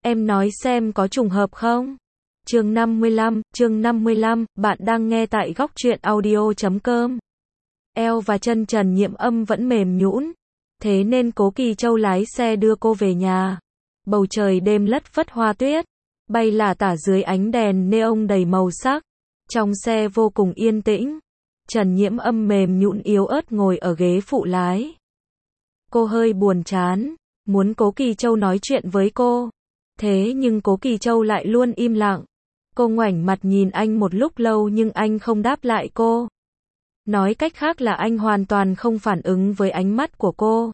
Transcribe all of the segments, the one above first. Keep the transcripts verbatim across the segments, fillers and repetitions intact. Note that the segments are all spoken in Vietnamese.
Em nói xem có trùng hợp không? Chương năm mươi lăm, chương năm mươi lăm, bạn đang nghe tại góc truyện audio chấm com. Eo và chân Trần Nhiễm Âm vẫn mềm nhũn, thế nên Cố Kỳ Châu lái xe đưa cô về nhà. Bầu trời đêm lất phất hoa tuyết, bay lả tả dưới ánh đèn neon đầy màu sắc. Trong xe vô cùng yên tĩnh. Trần Nhiễm Âm mềm nhũn yếu ớt ngồi ở ghế phụ lái. Cô hơi buồn chán, muốn Cố Kỳ Châu nói chuyện với cô. Thế nhưng Cố Kỳ Châu lại luôn im lặng. Cô ngoảnh mặt nhìn anh một lúc lâu nhưng anh không đáp lại cô. Nói cách khác là anh hoàn toàn không phản ứng với ánh mắt của cô.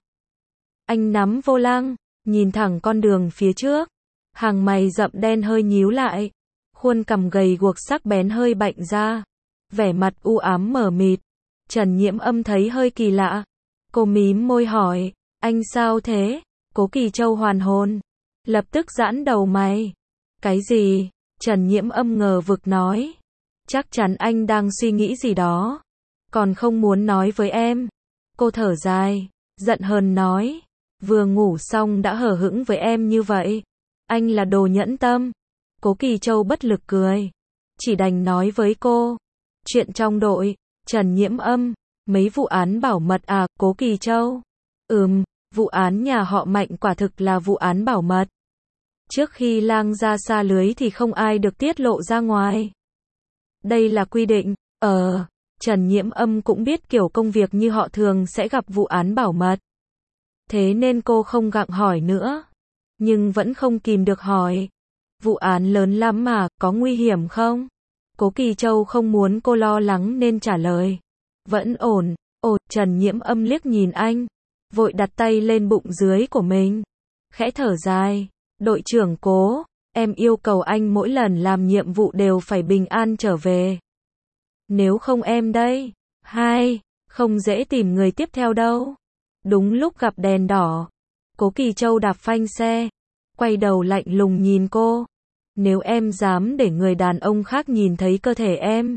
Anh nắm vô lăng, nhìn thẳng con đường phía trước. Hàng mày rậm đen hơi nhíu lại. Khuôn cằm gầy guộc sắc bén hơi bạnh ra. Vẻ mặt u ám mờ mịt. Trần Nhiễm Âm thấy hơi kỳ lạ. Cô mím môi hỏi, anh sao thế? Cố Kỳ Châu hoàn hồn. Lập tức giãn đầu mày. Cái gì? Trần Nhiễm Âm ngờ vực nói. Chắc chắn anh đang suy nghĩ gì đó. Còn không muốn nói với em. Cô thở dài, giận hờn nói. Vừa ngủ xong đã hờ hững với em như vậy. Anh là đồ nhẫn tâm. Cố Kỳ Châu bất lực cười. Chỉ đành nói với cô. Chuyện trong đội, Trần Nhiễm Âm, mấy vụ án bảo mật à, Cố Kỳ Châu? Ừm, vụ án nhà họ Mạnh quả thực là vụ án bảo mật. Trước khi lang ra xa lưới thì không ai được tiết lộ ra ngoài. Đây là quy định. Ờ, Trần Nhiễm Âm cũng biết kiểu công việc như họ thường sẽ gặp vụ án bảo mật. Thế nên cô không gặng hỏi nữa. Nhưng vẫn không kìm được hỏi. Vụ án lớn lắm mà, có nguy hiểm không? Cố Kỳ Châu không muốn cô lo lắng nên trả lời. Vẫn ổn. Ồ, Trần Nhiễm Âm liếc nhìn anh. Vội đặt tay lên bụng dưới của mình. Khẽ thở dài. Đội trưởng Cố, em yêu cầu anh mỗi lần làm nhiệm vụ đều phải bình an trở về. Nếu không em đây. Hai, không dễ tìm người tiếp theo đâu. Đúng lúc gặp đèn đỏ. Cố Kỳ Châu đạp phanh xe. Quay đầu lạnh lùng nhìn cô. Nếu em dám để người đàn ông khác nhìn thấy cơ thể em.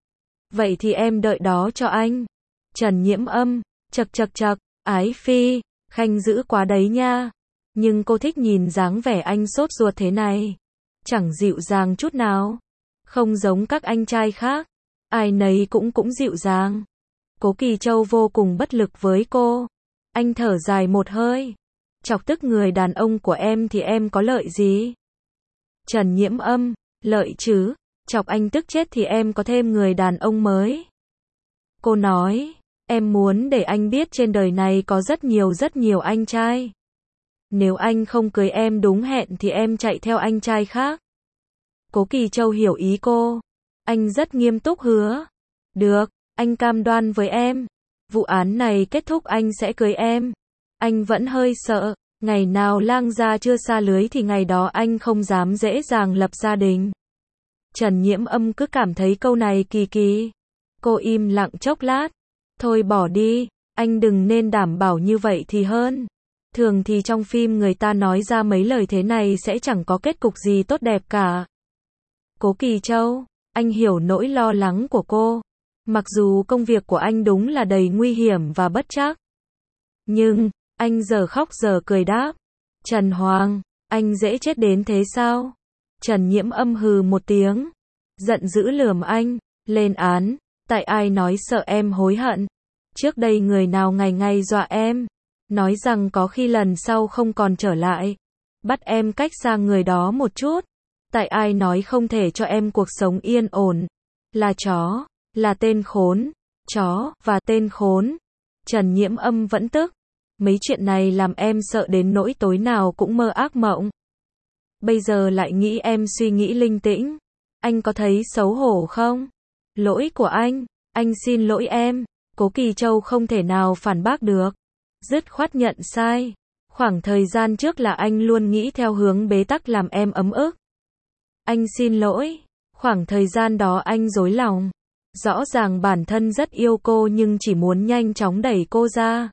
Vậy thì em đợi đó cho anh. Trần Nhiễm Âm, chật chật chật, ái phi, khanh dữ quá đấy nha. Nhưng cô thích nhìn dáng vẻ anh sốt ruột thế này. Chẳng dịu dàng chút nào. Không giống các anh trai khác. Ai nấy cũng cũng dịu dàng. Cố Kỳ Châu vô cùng bất lực với cô. Anh thở dài một hơi. Chọc tức người đàn ông của em thì em có lợi gì? Trần Nhiễm Âm, lợi chứ. Chọc anh tức chết thì em có thêm người đàn ông mới. Cô nói, em muốn để anh biết trên đời này có rất nhiều rất nhiều anh trai. Nếu anh không cưới em đúng hẹn thì em chạy theo anh trai khác. Cố Kỳ Châu hiểu ý cô. Anh rất nghiêm túc hứa. Được, anh cam đoan với em. Vụ án này kết thúc anh sẽ cưới em. Anh vẫn hơi sợ. Ngày nào lang gia chưa xa lưới thì ngày đó anh không dám dễ dàng lập gia đình. Trần Nhiễm Âm cứ cảm thấy câu này kỳ kỳ. Cô im lặng chốc lát. Thôi bỏ đi, anh đừng nên đảm bảo như vậy thì hơn. Thường thì trong phim người ta nói ra mấy lời thế này sẽ chẳng có kết cục gì tốt đẹp cả. Cố Kỳ Châu, anh hiểu nỗi lo lắng của cô. Mặc dù công việc của anh đúng là đầy nguy hiểm và bất trắc. Nhưng, anh giờ khóc giờ cười đáp. Trần Hoàng, anh dễ chết đến thế sao? Trần Nhiễm Âm hừ một tiếng. Giận dữ lườm anh, lên án. Tại ai nói sợ em hối hận? Trước đây người nào ngày ngày dọa em? Nói rằng có khi lần sau không còn trở lại. Bắt em cách xa người đó một chút. Tại ai nói không thể cho em cuộc sống yên ổn? Là chó, là tên khốn. Chó, và tên khốn. Trần Nhiễm Âm vẫn tức. Mấy chuyện này làm em sợ đến nỗi tối nào cũng mơ ác mộng. Bây giờ lại nghĩ em suy nghĩ linh tĩnh. Anh có thấy xấu hổ không? Lỗi của anh, anh xin lỗi em. Cố Kỳ Châu không thể nào phản bác được. Dứt khoát nhận sai. Khoảng thời gian trước là anh luôn nghĩ theo hướng bế tắc làm em ấm ức. Anh xin lỗi. Khoảng thời gian đó anh dối lòng. Rõ ràng bản thân rất yêu cô nhưng chỉ muốn nhanh chóng đẩy cô ra.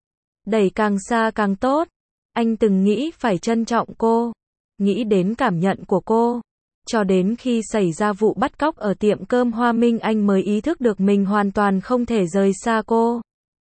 Đẩy càng xa càng tốt. Anh từng nghĩ phải trân trọng cô. Nghĩ đến cảm nhận của cô. Cho đến khi xảy ra vụ bắt cóc ở tiệm cơm Hoa Minh anh mới ý thức được mình hoàn toàn không thể rời xa cô.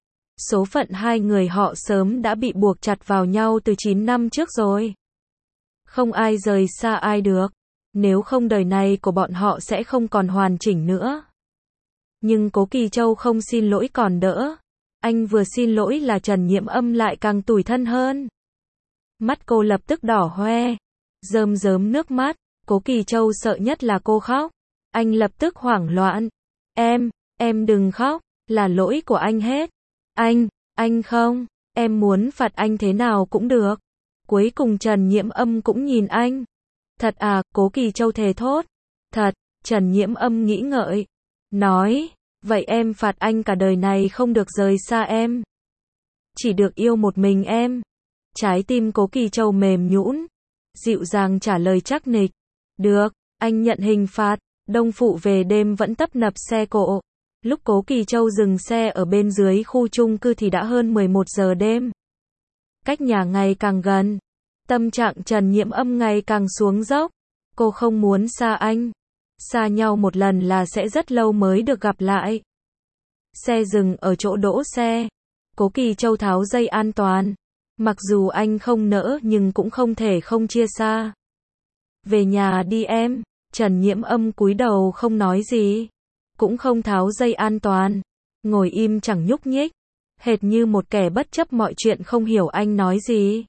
Số phận hai người họ sớm đã bị buộc chặt vào nhau từ chín năm trước rồi. Không ai rời xa ai được. Nếu không đời này của bọn họ sẽ không còn hoàn chỉnh nữa. Nhưng Cố Kỳ Châu không xin lỗi còn đỡ. Anh vừa xin lỗi là Trần Nhiễm Âm lại càng tủi thân hơn. Mắt cô lập tức đỏ hoe, rơm rớm nước mắt. Cố Kỳ Châu sợ nhất là cô khóc. Anh lập tức hoảng loạn. Em, em đừng khóc, là lỗi của anh hết. Anh, anh không, em muốn phạt anh thế nào cũng được. Cuối cùng Trần Nhiễm Âm cũng nhìn anh. Thật à, Cố Kỳ Châu thề thốt. Thật, Trần Nhiễm Âm nghĩ ngợi. Nói, vậy em phạt anh cả đời này không được rời xa em. Chỉ được yêu một mình em. Trái tim Cố Kỳ Châu mềm nhũn, dịu dàng trả lời chắc nịch. Được, anh nhận hình phạt. Đông Phụ về đêm vẫn tấp nập xe cộ. Lúc Cố Kỳ Châu dừng xe ở bên dưới khu chung cư thì đã hơn mười một giờ đêm. Cách nhà ngày càng gần. Tâm trạng Trần Nhiễm Âm ngày càng xuống dốc. Cô không muốn xa anh. Xa nhau một lần là sẽ rất lâu mới được gặp lại. Xe dừng ở chỗ đỗ xe. Cố Kỳ Châu tháo dây an toàn. Mặc dù anh không nỡ nhưng cũng không thể không chia xa. Về nhà đi em. Trần Nhiễm Âm cúi đầu không nói gì. Cũng không tháo dây an toàn. Ngồi im chẳng nhúc nhích. Hệt như một kẻ bất chấp mọi chuyện không hiểu anh nói gì.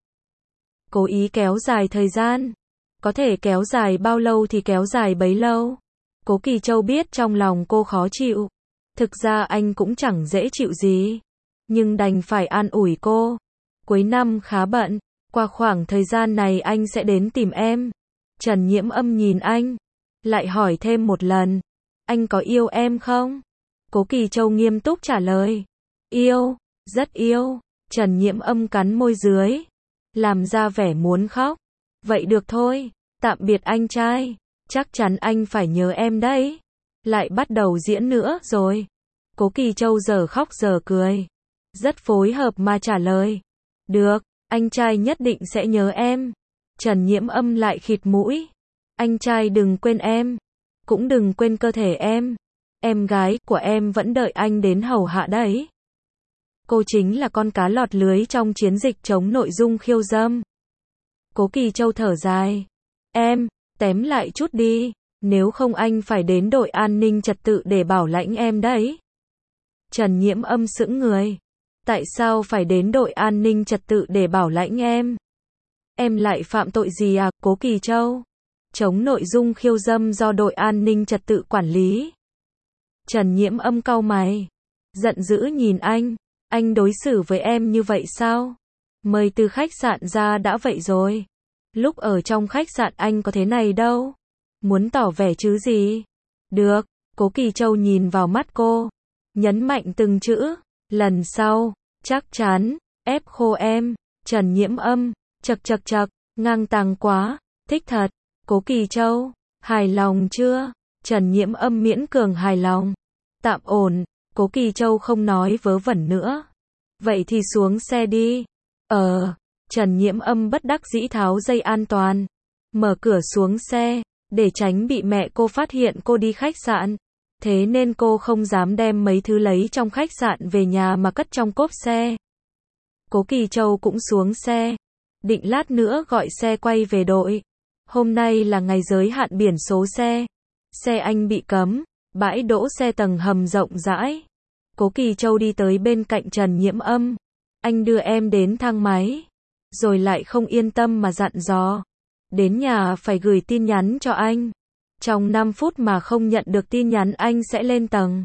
Cố ý kéo dài thời gian. Có thể kéo dài bao lâu thì kéo dài bấy lâu. Cố Kỳ Châu biết trong lòng cô khó chịu. Thực ra anh cũng chẳng dễ chịu gì. Nhưng đành phải an ủi cô. Cuối năm khá bận. Qua khoảng thời gian này anh sẽ đến tìm em. Trần Nhiễm Âm nhìn anh. Lại hỏi thêm một lần. Anh có yêu em không? Cố Kỳ Châu nghiêm túc trả lời. Yêu, rất yêu. Trần Nhiễm Âm cắn môi dưới. Làm ra vẻ muốn khóc. Vậy được thôi. Tạm biệt anh trai. Chắc chắn anh phải nhớ em đấy. Lại bắt đầu diễn nữa rồi. Cố Kỳ Châu giờ khóc giờ cười. Rất phối hợp mà trả lời. Được, anh trai nhất định sẽ nhớ em. Trần Nhiễm Âm lại khịt mũi. Anh trai đừng quên em. Cũng đừng quên cơ thể em. Em gái của em vẫn đợi anh đến hầu hạ đấy. Cô chính là con cá lọt lưới trong chiến dịch chống nội dung khiêu dâm. Cố Kỳ Châu thở dài. Em, tém lại chút đi. Nếu không anh phải đến đội an ninh trật tự để bảo lãnh em đấy. Trần Nhiễm Âm sững người. Tại sao phải đến đội an ninh trật tự để bảo lãnh em? Em lại phạm tội gì à, Cố Kỳ Châu? Chống nội dung khiêu dâm do đội an ninh trật tự quản lý. Trần Nhiễm Âm cau mày. Giận dữ nhìn anh. Anh đối xử với em như vậy sao? Mời từ khách sạn ra đã vậy rồi. Lúc ở trong khách sạn anh có thế này đâu. Muốn tỏ vẻ chứ gì? Được, Cố Kỳ Châu nhìn vào mắt cô. Nhấn mạnh từng chữ. Lần sau, chắc chắn, ép khô em. Trần Nhiễm Âm, chật chật chật, ngang tàng quá, thích thật. Cố Kỳ Châu, hài lòng chưa? Trần Nhiễm Âm miễn cường hài lòng. Tạm ổn, Cố Kỳ Châu không nói vớ vẩn nữa. Vậy thì xuống xe đi. Ờ, Trần Nhiễm Âm bất đắc dĩ tháo dây an toàn. Mở cửa xuống xe, để tránh bị mẹ cô phát hiện cô đi khách sạn. Thế nên cô không dám đem mấy thứ lấy trong khách sạn về nhà mà cất trong cốp xe. Cố Kỳ Châu cũng xuống xe. Định lát nữa gọi xe quay về đội. Hôm nay là ngày giới hạn biển số xe. Xe anh bị cấm. Bãi đỗ xe tầng hầm rộng rãi. Cố Kỳ Châu đi tới bên cạnh Trần Nhiễm Âm. Anh đưa em đến thang máy. Rồi lại không yên tâm mà dặn dò. Đến nhà phải gửi tin nhắn cho anh. Trong năm phút mà không nhận được tin nhắn anh sẽ lên tầng.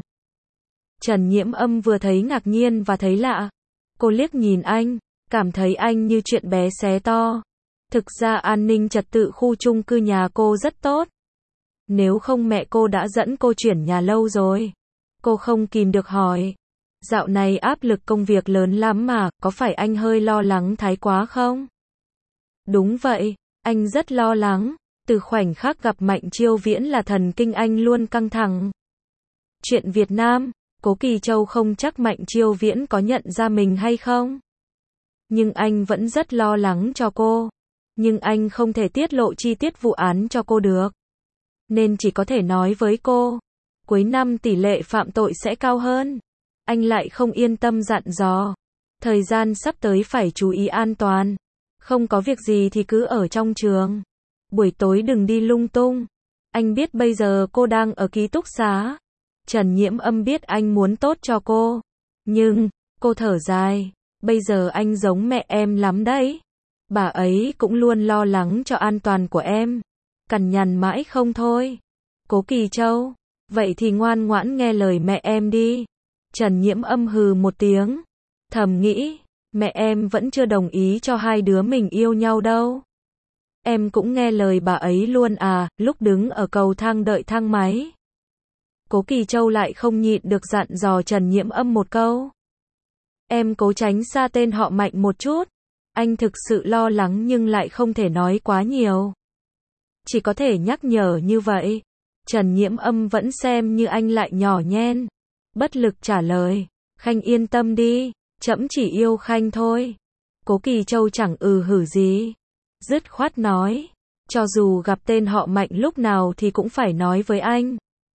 Trần Nhiễm Âm vừa thấy ngạc nhiên và thấy lạ. Cô liếc nhìn anh, cảm thấy anh như chuyện bé xé to. Thực ra an ninh trật tự khu chung cư nhà cô rất tốt. Nếu không mẹ cô đã dẫn cô chuyển nhà lâu rồi. Cô không kìm được hỏi. Dạo này áp lực công việc lớn lắm mà, có phải anh hơi lo lắng thái quá không? Đúng vậy, anh rất lo lắng. Từ khoảnh khắc gặp Mạnh Chiêu Viễn là thần kinh anh luôn căng thẳng. Chuyện Việt Nam, Cố Kỳ Châu không chắc Mạnh Chiêu Viễn có nhận ra mình hay không. Nhưng anh vẫn rất lo lắng cho cô. Nhưng anh không thể tiết lộ chi tiết vụ án cho cô được. Nên chỉ có thể nói với cô. Cuối năm tỷ lệ phạm tội sẽ cao hơn. Anh lại không yên tâm dặn dò. Thời gian sắp tới phải chú ý an toàn. Không có việc gì thì cứ ở trong trường. Buổi tối đừng đi lung tung. Anh biết bây giờ cô đang ở ký túc xá. Trần Nhiễm Âm biết anh muốn tốt cho cô. Nhưng, cô thở dài. Bây giờ anh giống mẹ em lắm đấy. Bà ấy cũng luôn lo lắng cho an toàn của em. Cằn nhằn mãi không thôi. Cố Kỳ Châu. Vậy thì ngoan ngoãn nghe lời mẹ em đi. Trần Nhiễm Âm hừ một tiếng. Thầm nghĩ, mẹ em vẫn chưa đồng ý cho hai đứa mình yêu nhau đâu. Em cũng nghe lời bà ấy luôn à, lúc đứng ở cầu thang đợi thang máy. Cố Kỳ Châu lại không nhịn được dặn dò Trần Nhiễm Âm một câu. Em cố tránh xa tên họ Mạnh một chút. Anh thực sự lo lắng nhưng lại không thể nói quá nhiều. Chỉ có thể nhắc nhở như vậy. Trần Nhiễm Âm vẫn xem như anh lại nhỏ nhen. Bất lực trả lời. Khanh yên tâm đi, trẫm chỉ yêu Khanh thôi. Cố Kỳ Châu chẳng ừ hử gì. Dứt khoát nói. Cho dù gặp tên họ Mạnh lúc nào thì cũng phải nói với anh.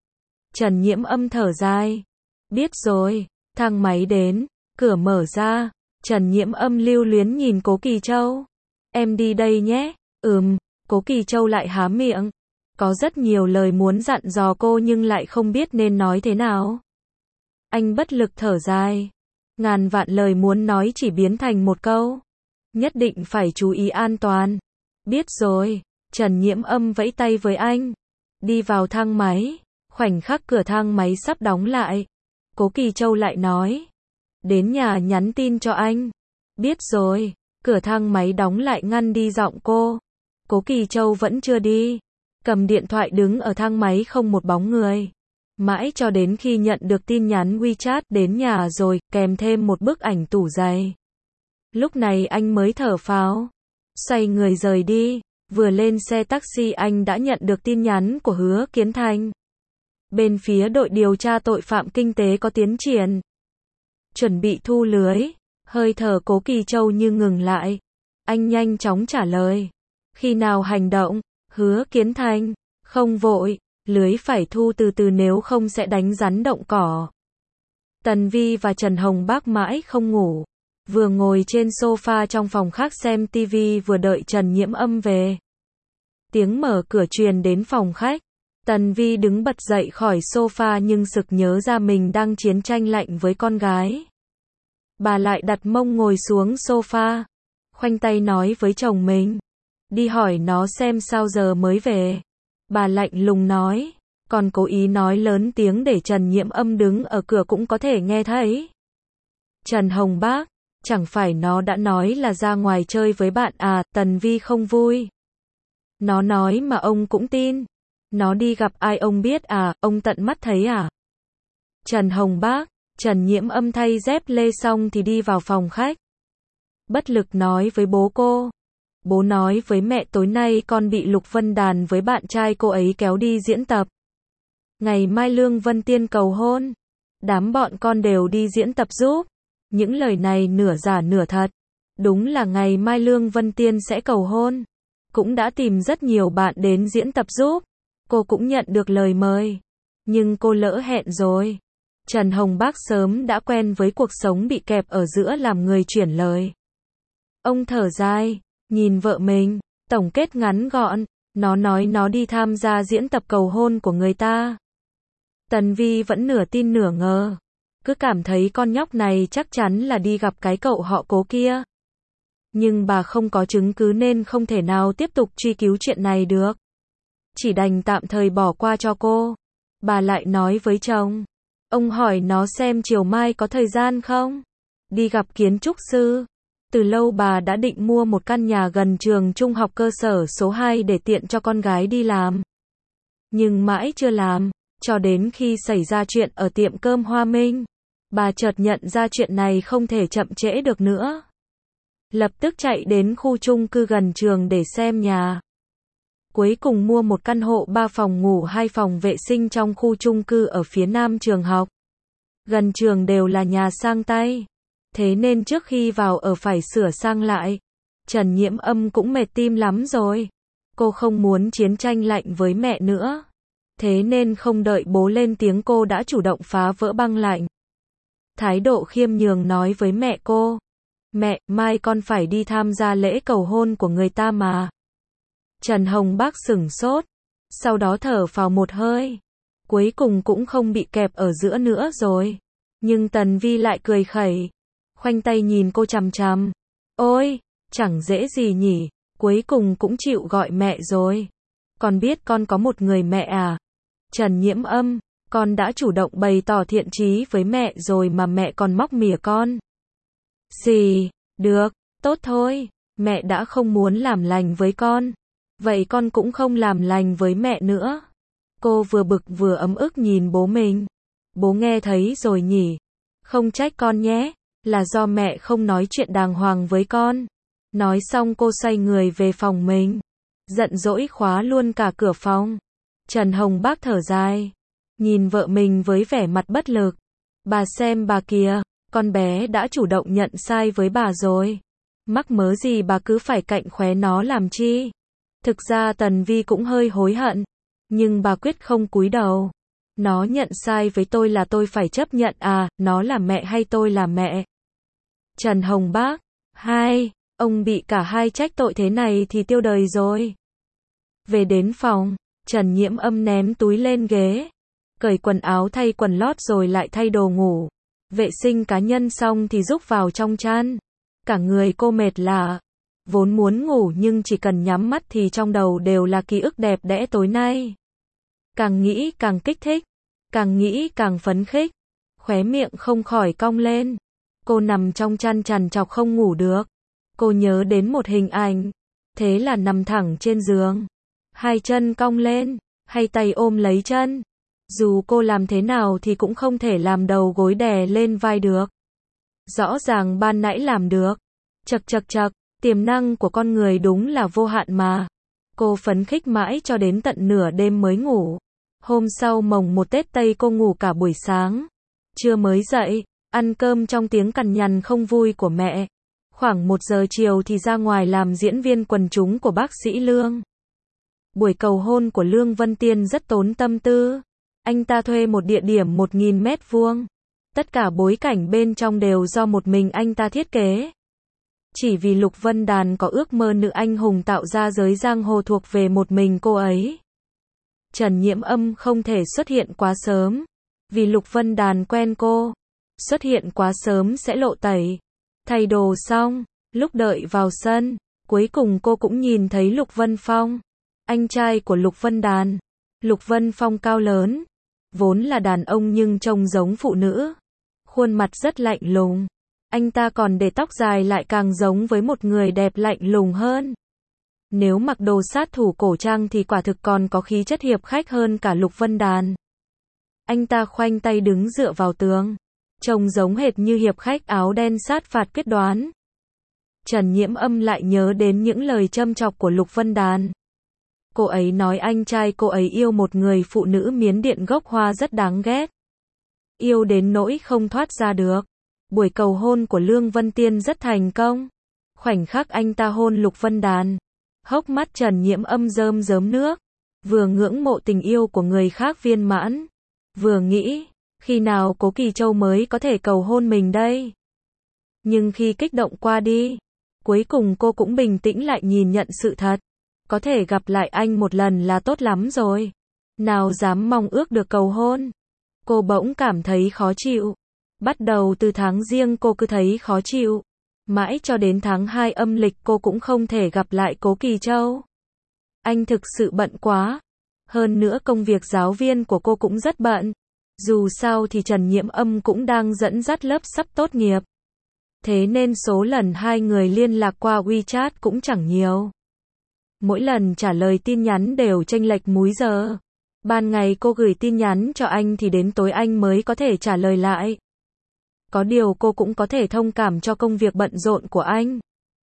Trần Nhiễm Âm thở dài. Biết rồi. Thang máy đến. Cửa mở ra. Trần Nhiễm Âm lưu luyến nhìn Cố Kỳ Châu. Em đi đây nhé. Ừm. Cố Kỳ Châu lại há miệng. Có rất nhiều lời muốn dặn dò cô nhưng lại không biết nên nói thế nào. Anh bất lực thở dài. Ngàn vạn lời muốn nói chỉ biến thành một câu. Nhất định phải chú ý an toàn. Biết rồi. Trần Nhiễm Âm vẫy tay với anh. Đi vào thang máy. Khoảnh khắc cửa thang máy sắp đóng lại. Cố Kỳ Châu lại nói. Đến nhà nhắn tin cho anh. Biết rồi. Cửa thang máy đóng lại ngăn đi giọng cô. Cố Kỳ Châu vẫn chưa đi. Cầm điện thoại đứng ở thang máy không một bóng người. Mãi cho đến khi nhận được tin nhắn WeChat đến nhà rồi, kèm thêm một bức ảnh tủ giày. Lúc này anh mới thở phào. Xoay người rời đi. Vừa lên xe taxi anh đã nhận được tin nhắn của Hứa Kiến Thành. Bên phía đội điều tra tội phạm kinh tế có tiến triển. Chuẩn bị thu lưới. Hơi thở Cố Kỳ Châu như ngừng lại. Anh nhanh chóng trả lời. Khi nào hành động? Hứa Kiến Thành. Không vội. Lưới phải thu từ từ nếu không sẽ đánh rắn động cỏ. Tần Vi và Trần Hồng Bác mãi không ngủ. Vừa ngồi trên sofa trong phòng khác xem tivi vừa đợi Trần Nhiễm Âm về. Tiếng mở cửa truyền đến phòng khách. Tần Vi đứng bật dậy khỏi sofa nhưng sực nhớ ra mình đang chiến tranh lạnh với con gái. Bà lại đặt mông ngồi xuống sofa. Khoanh tay nói với chồng mình. Đi hỏi nó xem sao giờ mới về. Bà lạnh lùng nói. Còn cố ý nói lớn tiếng để Trần Nhiễm Âm đứng ở cửa cũng có thể nghe thấy. Trần Hồng Bác. Chẳng phải nó đã nói là ra ngoài chơi với bạn à, Tần Vi không vui. Nó nói mà ông cũng tin. Nó đi gặp ai ông biết à, ông tận mắt thấy à? Trần Hồng Bác. Trần Nhiễm Âm thay dép lê xong thì đi vào phòng khách. Bất lực nói với bố cô. Bố nói với mẹ tối nay con bị Lục Vân Đàn với bạn trai cô ấy kéo đi diễn tập. Ngày mai Lương Vân Tiên cầu hôn. Đám bọn con đều đi diễn tập giúp. Những lời này nửa giả nửa thật. Đúng là ngày mai Lương Vân Tiên sẽ cầu hôn. Cũng đã tìm rất nhiều bạn đến diễn tập giúp. Cô cũng nhận được lời mời. Nhưng cô lỡ hẹn rồi. Trần Hồng Bác sớm đã quen với cuộc sống bị kẹp ở giữa làm người chuyển lời. Ông thở dài, nhìn vợ mình, tổng kết ngắn gọn. Nó nói nó đi tham gia diễn tập cầu hôn của người ta. Tần Vi vẫn nửa tin nửa ngờ. Cứ cảm thấy con nhóc này chắc chắn là đi gặp cái cậu họ Cố kia. Nhưng bà không có chứng cứ nên không thể nào tiếp tục truy cứu chuyện này được. Chỉ đành tạm thời bỏ qua cho cô. Bà lại nói với chồng. Ông hỏi nó xem chiều mai có thời gian không? Đi gặp kiến trúc sư. Từ lâu bà đã định mua một căn nhà gần trường trung học cơ sở số hai để tiện cho con gái đi làm. Nhưng mãi chưa làm. Cho đến khi xảy ra chuyện ở tiệm cơm Hoa Minh. Bà chợt nhận ra chuyện này không thể chậm trễ được nữa. Lập tức chạy đến khu chung cư gần trường để xem nhà. Cuối cùng mua một căn hộ ba phòng ngủ hai phòng vệ sinh trong khu chung cư ở phía nam trường học. Gần trường đều là nhà sang tay. Thế nên trước khi vào ở phải sửa sang lại. Trần Nhiễm Âm cũng mệt tim lắm rồi. Cô không muốn chiến tranh lạnh với mẹ nữa. Thế nên không đợi bố lên tiếng cô đã chủ động phá vỡ băng lạnh. Thái độ khiêm nhường nói với mẹ cô. Mẹ, mai con phải đi tham gia lễ cầu hôn của người ta mà. Trần Hồng Bác sửng sốt, sau đó thở phào một hơi. Cuối cùng cũng không bị kẹp ở giữa nữa rồi. Nhưng Tần Vi lại cười khẩy, khoanh tay nhìn cô chằm chằm. Ôi, chẳng dễ gì nhỉ, cuối cùng cũng chịu gọi mẹ rồi. Con biết con có một người mẹ à? Trần Nhiễm Âm, con đã chủ động bày tỏ thiện chí với mẹ rồi mà mẹ còn móc mỉa con. Gì? Được, tốt thôi, mẹ đã không muốn làm lành với con. Vậy con cũng không làm lành với mẹ nữa. Cô vừa bực vừa ấm ức nhìn bố mình. Bố nghe thấy rồi nhỉ? Không trách con nhé, là do mẹ không nói chuyện đàng hoàng với con. Nói xong cô xoay người về phòng mình. Giận dỗi khóa luôn cả cửa phòng. Trần Hồng Bác thở dài, nhìn vợ mình với vẻ mặt bất lực. Bà xem bà kìa, con bé đã chủ động nhận sai với bà rồi. Mắc mớ gì bà cứ phải cạnh khóe nó làm chi? Thực ra Tần Vi cũng hơi hối hận, nhưng bà quyết không cúi đầu. Nó nhận sai với tôi là tôi phải chấp nhận à, nó là mẹ hay tôi là mẹ? Trần Hồng Bác, hai, ông bị cả hai trách tội thế này thì tiêu đời rồi. Về đến phòng, Trần Nhiễm Âm ném túi lên ghế, cởi quần áo thay quần lót rồi lại thay đồ ngủ. Vệ sinh cá nhân xong thì rúc vào trong chăn. Cả người cô mệt lả. Vốn muốn ngủ nhưng chỉ cần nhắm mắt thì trong đầu đều là ký ức đẹp đẽ tối nay. Càng nghĩ càng kích thích, càng nghĩ càng phấn khích. Khóe miệng không khỏi cong lên. Cô nằm trong chăn trằn trọc không ngủ được. Cô nhớ đến một hình ảnh. Thế là nằm thẳng trên giường. Hai chân cong lên, hai tay ôm lấy chân. Dù cô làm thế nào thì cũng không thể làm đầu gối đè lên vai được. Rõ ràng ban nãy làm được. Chậc chậc chậc, tiềm năng của con người đúng là vô hạn mà. Cô phấn khích mãi cho đến tận nửa đêm mới ngủ. Hôm sau mồng một Tết Tây cô ngủ cả buổi sáng. Trưa mới dậy, ăn cơm trong tiếng cằn nhằn không vui của mẹ. Khoảng một giờ chiều thì ra ngoài làm diễn viên quần chúng của bác sĩ Lương. Buổi cầu hôn của Lương Vân Tiên rất tốn tâm tư. Anh ta thuê một địa điểm một nghìn mét vuông. Tất cả bối cảnh bên trong đều do một mình anh ta thiết kế. Chỉ vì Lục Vân Đàn có ước mơ nữ anh hùng tạo ra giới giang hồ thuộc về một mình cô ấy. Trần Nhiễm Âm không thể xuất hiện quá sớm. Vì Lục Vân Đàn quen cô. Xuất hiện quá sớm sẽ lộ tẩy. Thay đồ xong, lúc đợi vào sân, cuối cùng cô cũng nhìn thấy Lục Vân Phong. Anh trai của Lục Vân Đàn. Lục Vân Phong cao lớn. Vốn là đàn ông nhưng trông giống phụ nữ. Khuôn mặt rất lạnh lùng. Anh ta còn để tóc dài lại càng giống với một người đẹp lạnh lùng hơn. Nếu mặc đồ sát thủ cổ trang thì quả thực còn có khí chất hiệp khách hơn cả Lục Vân Đàn. Anh ta khoanh tay đứng dựa vào tường. Trông giống hệt như hiệp khách áo đen sát phạt quyết đoán. Trần Nhiễm Âm lại nhớ đến những lời châm chọc của Lục Vân Đàn. Cô ấy nói anh trai cô ấy yêu một người phụ nữ Miến Điện gốc Hoa rất đáng ghét. Yêu đến nỗi không thoát ra được. Buổi cầu hôn của Lương Vân Tiên rất thành công. Khoảnh khắc anh ta hôn Lục Vân Đàn, hốc mắt Trần Nhiễm Âm rơm rớm nước. Vừa ngưỡng mộ tình yêu của người khác viên mãn, vừa nghĩ, khi nào Cố Kỳ Châu mới có thể cầu hôn mình đây? Nhưng khi kích động qua đi, cuối cùng cô cũng bình tĩnh lại nhìn nhận sự thật. Có thể gặp lại anh một lần là tốt lắm rồi. Nào dám mong ước được cầu hôn. Cô bỗng cảm thấy khó chịu. Bắt đầu từ tháng Giêng cô cứ thấy khó chịu. Mãi cho đến tháng hai âm lịch cô cũng không thể gặp lại Cố Kỳ Châu. Anh thực sự bận quá. Hơn nữa công việc giáo viên của cô cũng rất bận. Dù sao thì Trần Nhiễm Âm cũng đang dẫn dắt lớp sắp tốt nghiệp. Thế nên số lần hai người liên lạc qua WeChat cũng chẳng nhiều. Mỗi lần trả lời tin nhắn đều chênh lệch múi giờ. Ban ngày cô gửi tin nhắn cho anh thì đến tối anh mới có thể trả lời lại. Có điều cô cũng có thể thông cảm cho công việc bận rộn của anh.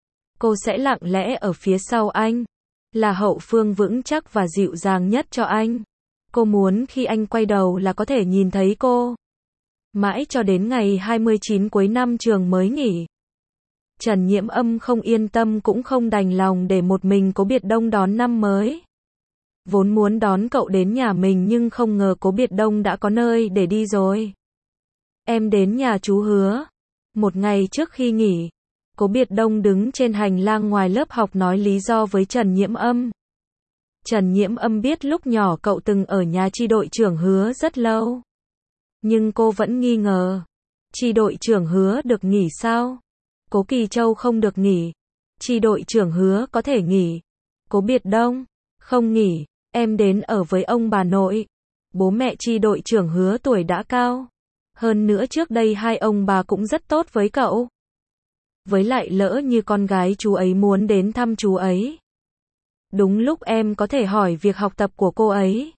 Cô sẽ lặng lẽ ở phía sau anh, là hậu phương vững chắc và dịu dàng nhất cho anh. Cô muốn khi anh quay đầu là có thể nhìn thấy cô. Mãi cho đến ngày hai mươi chín cuối năm trường mới nghỉ. Trần Nhiễm Âm không yên tâm cũng không đành lòng để một mình Cố Biệt Đông đón năm mới. Vốn muốn đón cậu đến nhà mình nhưng không ngờ Cố Biệt Đông đã có nơi để đi rồi. Em đến nhà chú Hứa. Một ngày trước khi nghỉ, Cố Biệt Đông đứng trên hành lang ngoài lớp học nói lý do với Trần Nhiễm Âm. Trần Nhiễm Âm biết lúc nhỏ cậu từng ở nhà chi đội trưởng Hứa rất lâu. Nhưng cô vẫn nghi ngờ. Chi đội trưởng Hứa được nghỉ sao? Cố Kỳ Châu không được nghỉ. Chi đội trưởng Hứa có thể nghỉ. Cố Biệt Đông, không nghỉ. Em đến ở với ông bà nội. Bố mẹ chi đội trưởng Hứa tuổi đã cao. Hơn nữa trước đây hai ông bà cũng rất tốt với cậu. Với lại lỡ như con gái chú ấy muốn đến thăm chú ấy. Đúng lúc em có thể hỏi việc học tập của cô ấy.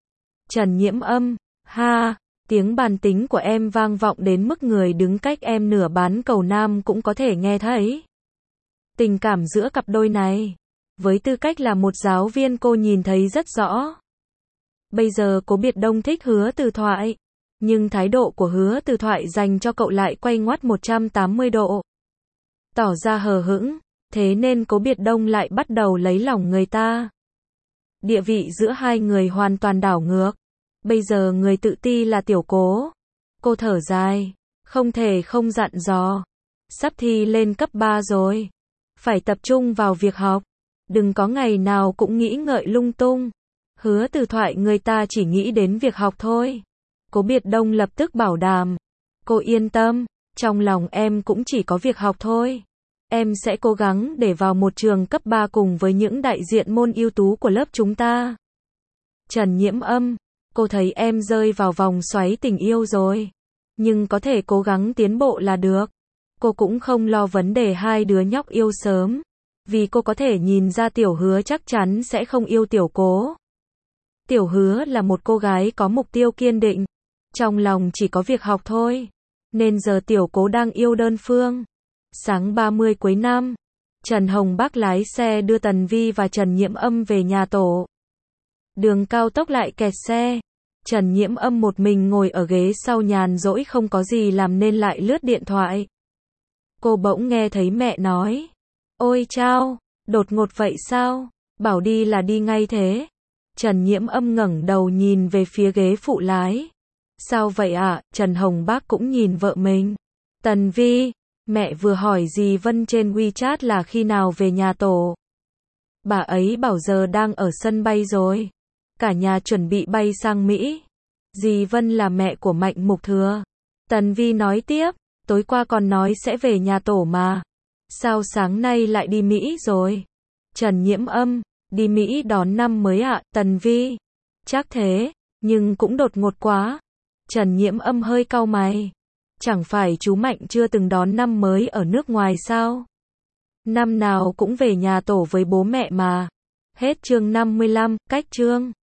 Trần Nhiễm Âm, ha, tiếng bàn tính của em vang vọng đến mức người đứng cách em nửa bán cầu nam cũng có thể nghe thấy. Tình cảm giữa cặp đôi này, với tư cách là một giáo viên cô nhìn thấy rất rõ. Bây giờ Cố Biệt Đông thích Hứa Từ Thoại, nhưng thái độ của Hứa Từ Thoại dành cho cậu lại quay ngoắt một trăm tám mươi độ. Tỏ ra hờ hững, thế nên Cố Biệt Đông lại bắt đầu lấy lòng người ta. Địa vị giữa hai người hoàn toàn đảo ngược. Bây giờ người tự ti là Tiểu Cố. Cô thở dài, không thể không dặn dò. Sắp thi lên cấp ba rồi. Phải tập trung vào việc học. Đừng có ngày nào cũng nghĩ ngợi lung tung. Hứa Từ Thoại người ta chỉ nghĩ đến việc học thôi. Cố Biệt Đông lập tức bảo đảm. Cô yên tâm, trong lòng em cũng chỉ có việc học thôi. Em sẽ cố gắng để vào một trường cấp ba cùng với những đại diện môn ưu tú của lớp chúng ta. Trần Nhiễm Âm, cô thấy em rơi vào vòng xoáy tình yêu rồi. Nhưng có thể cố gắng tiến bộ là được. Cô cũng không lo vấn đề hai đứa nhóc yêu sớm. Vì cô có thể nhìn ra Tiểu Hứa chắc chắn sẽ không yêu Tiểu Cố. Tiểu Hứa là một cô gái có mục tiêu kiên định. Trong lòng chỉ có việc học thôi. Nên giờ Tiểu Cố đang yêu đơn phương. Sáng ba mươi cuối năm, Trần Hồng Bắc lái xe đưa Tần Vi và Trần Nhiễm Âm về nhà tổ. Đường cao tốc lại kẹt xe. Trần Nhiễm Âm một mình ngồi ở ghế sau nhàn rỗi không có gì làm nên lại lướt điện thoại. Cô bỗng nghe thấy mẹ nói. Ôi chao, đột ngột vậy sao? Bảo đi là đi ngay thế. Trần Nhiễm Âm ngẩng đầu nhìn về phía ghế phụ lái. Sao vậy ạ? À? Trần Hồng Bắc cũng nhìn vợ mình. Tần Vi, mẹ vừa hỏi dì Vân trên WeChat là khi nào về nhà tổ. Bà ấy bảo giờ đang ở sân bay rồi. Cả nhà chuẩn bị bay sang Mỹ. Dì Vân là mẹ của Mạnh Mục Thừa. Tần Vi nói tiếp, tối qua còn nói sẽ về nhà tổ mà. Sao sáng nay lại đi Mỹ rồi? Trần Nhiễm Âm, đi Mỹ đón năm mới ạ, à? Tần Vi. Chắc thế, nhưng cũng đột ngột quá. Trần Nhiễm Âm hơi cau mày. Chẳng phải chú Mạnh chưa từng đón năm mới ở nước ngoài sao? Năm nào cũng về nhà tổ với bố mẹ mà. Hết chương năm mươi lăm, cách chương.